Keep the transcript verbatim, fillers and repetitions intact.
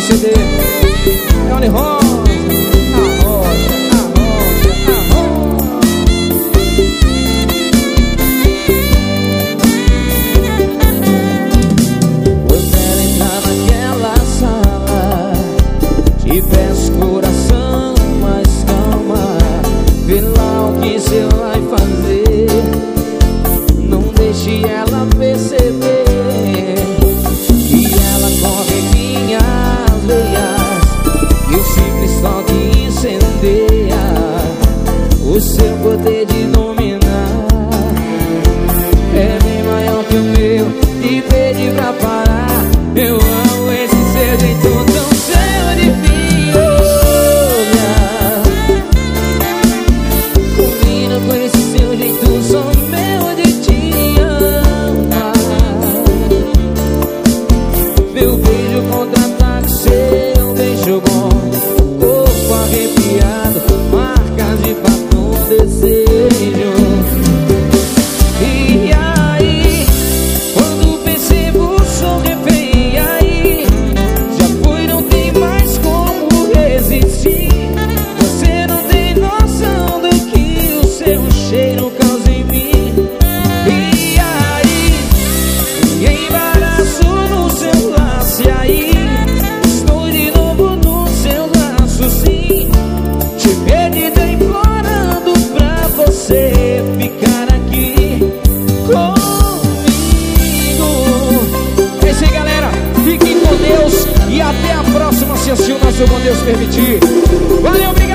C D. Leone Rosa, a rocha, a rocha, a rocha. Eu quero entrar naquela sala, te peço coração, mas calma, vê lá o que cê vai fazer. Não deixe ela perceber que ela corre em minhas veias, e o simples toque incendeia o seu poder de dominar. É bem maior que o meu e pede pra parar. Eu amo esse seu jeito tão seu de mim, olha. Combina com esse seu jeito, sou meu de te amar. Meu beijo contra-ataque, seu beijo bom, corpo arrepiado, marcas de batom, desejo. E aí, quando percebo, sou refém. E aí, já foi, não tem mais como resistir. Você não tem noção do que o seu cheiro causa em mim. E aí, embaraço no seu laço. E aí, estou de novo no seu laço, sim. Te pedindo, implorando pra você ficar aqui comigo. É isso aí, galera. Fiquem com Deus e até a próxima, se assim o nosso bom Deus permitir. Valeu, obrigado.